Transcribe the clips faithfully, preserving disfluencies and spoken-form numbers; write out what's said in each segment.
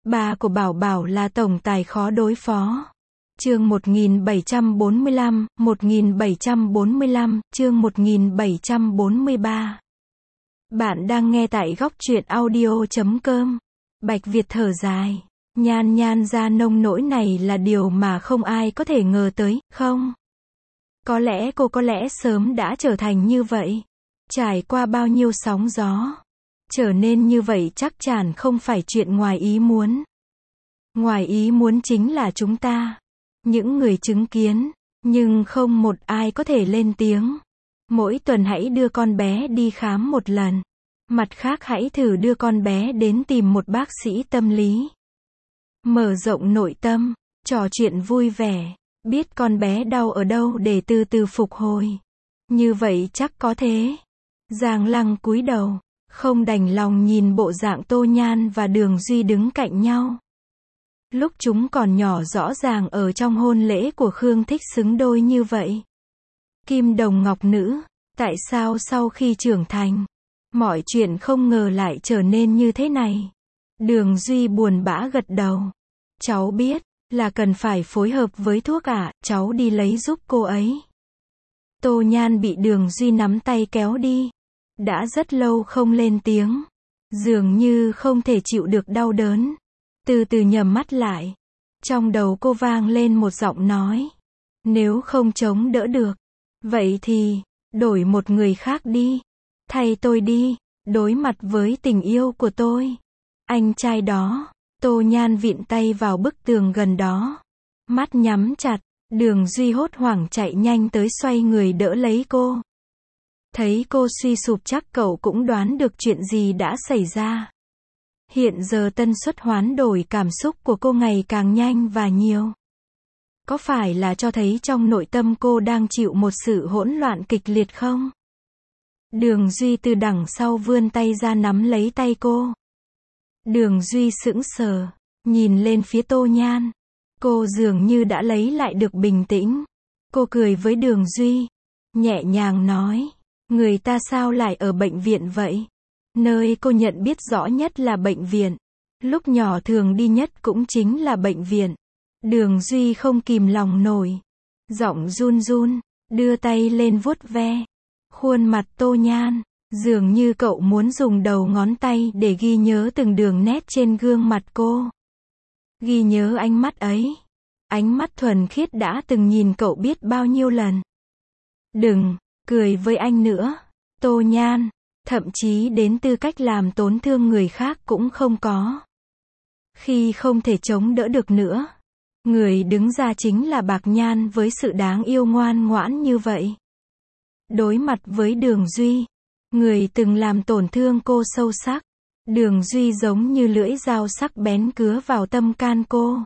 Ba của Bảo Bảo là tổng tài khó đối phó. Chương một nghìn bảy trăm bốn mươi lăm, một nghìn bảy trăm bốn mươi lăm, chương một nghìn bảy trăm bốn mươi ba. Bạn đang nghe tại góc truyện audio chấm com. Bạch Việt thở dài. Nhan Nhan ra nông nỗi này là điều mà không ai có thể ngờ tới, không? Có lẽ cô có lẽ sớm đã trở thành như vậy. Trải qua bao nhiêu sóng gió. Trở nên như vậy chắc chắn không phải chuyện ngoài ý muốn. Ngoài ý muốn chính là chúng ta. Những người chứng kiến. Nhưng không một ai có thể lên tiếng. Mỗi tuần hãy đưa con bé đi khám một lần. Mặt khác hãy thử đưa con bé đến tìm một bác sĩ tâm lý. Mở rộng nội tâm, trò chuyện vui vẻ, biết con bé đau ở đâu để từ từ phục hồi. Như vậy chắc có thế. Giang Lăng cúi đầu, không đành lòng nhìn bộ dạng Tô Nhan và Đường Duy đứng cạnh nhau. Lúc chúng còn nhỏ rõ ràng ở trong hôn lễ của Khương Thích xứng đôi như vậy. Kim đồng ngọc nữ, tại sao sau khi trưởng thành, mọi chuyện không ngờ lại trở nên như thế này? Đường Duy buồn bã gật đầu. Cháu biết, là cần phải phối hợp với thuốc ạ, cháu đi lấy giúp cô ấy. Tô Nhan bị Đường Duy nắm tay kéo đi. Đã rất lâu không lên tiếng. Dường như không thể chịu được đau đớn. Từ từ nhắm mắt lại. Trong đầu cô vang lên một giọng nói. Nếu không chống đỡ được, vậy thì, đổi một người khác đi. Thay tôi đi, đối mặt với tình yêu của tôi. Anh trai đó. Tô Nhan vịn tay vào bức tường gần đó. Mắt nhắm chặt, Đường Duy hốt hoảng chạy nhanh tới xoay người đỡ lấy cô. Thấy cô suy sụp chắc cậu cũng đoán được chuyện gì đã xảy ra. Hiện giờ tần suất hoán đổi cảm xúc của cô ngày càng nhanh và nhiều. Có phải là cho thấy trong nội tâm cô đang chịu một sự hỗn loạn kịch liệt không? Đường Duy từ đằng sau vươn tay ra nắm lấy tay cô. Đường Duy sững sờ, nhìn lên phía Tô Nhan. Cô dường như đã lấy lại được bình tĩnh. Cô cười với Đường Duy, nhẹ nhàng nói, người ta sao lại ở bệnh viện vậy? Nơi cô nhận biết rõ nhất là bệnh viện. Lúc nhỏ thường đi nhất cũng chính là bệnh viện. Đường Duy không kìm lòng nổi. Giọng run run, đưa tay lên vuốt ve khuôn mặt Tô Nhan. Dường như cậu muốn dùng đầu ngón tay để ghi nhớ từng đường nét trên gương mặt cô. Ghi nhớ ánh mắt ấy. Ánh mắt thuần khiết đã từng nhìn cậu biết bao nhiêu lần. Đừng, cười với anh nữa. Tô Nhan, thậm chí đến tư cách làm tổn thương người khác cũng không có. Khi không thể chống đỡ được nữa, người đứng ra chính là Bạc Nhan với sự đáng yêu ngoan ngoãn như vậy. Đối mặt với Đường Duy, người từng làm tổn thương cô sâu sắc. Đường Duy giống như lưỡi dao sắc bén cứa vào tâm can cô.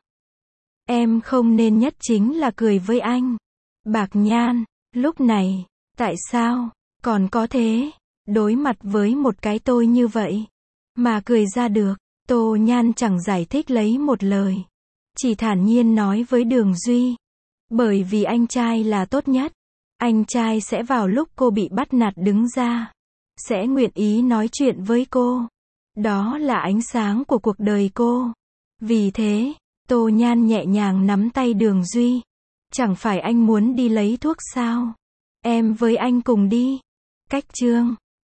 Em không nên nhất chính là cười với anh. Bạc Nhan, lúc này, tại sao, còn có thế, đối mặt với một cái tôi như vậy, mà cười ra được? Tô Nhan chẳng giải thích lấy một lời. Chỉ thản nhiên nói với Đường Duy. Bởi vì anh trai là tốt nhất. Anh trai sẽ vào lúc cô bị bắt nạt đứng ra. Sẽ nguyện ý nói chuyện với cô. Đó là ánh sáng của cuộc đời cô. Vì thế, Tô Nhan nhẹ nhàng nắm tay Đường Duy. Chẳng phải anh muốn đi lấy thuốc sao? Em với anh cùng đi. Cách chương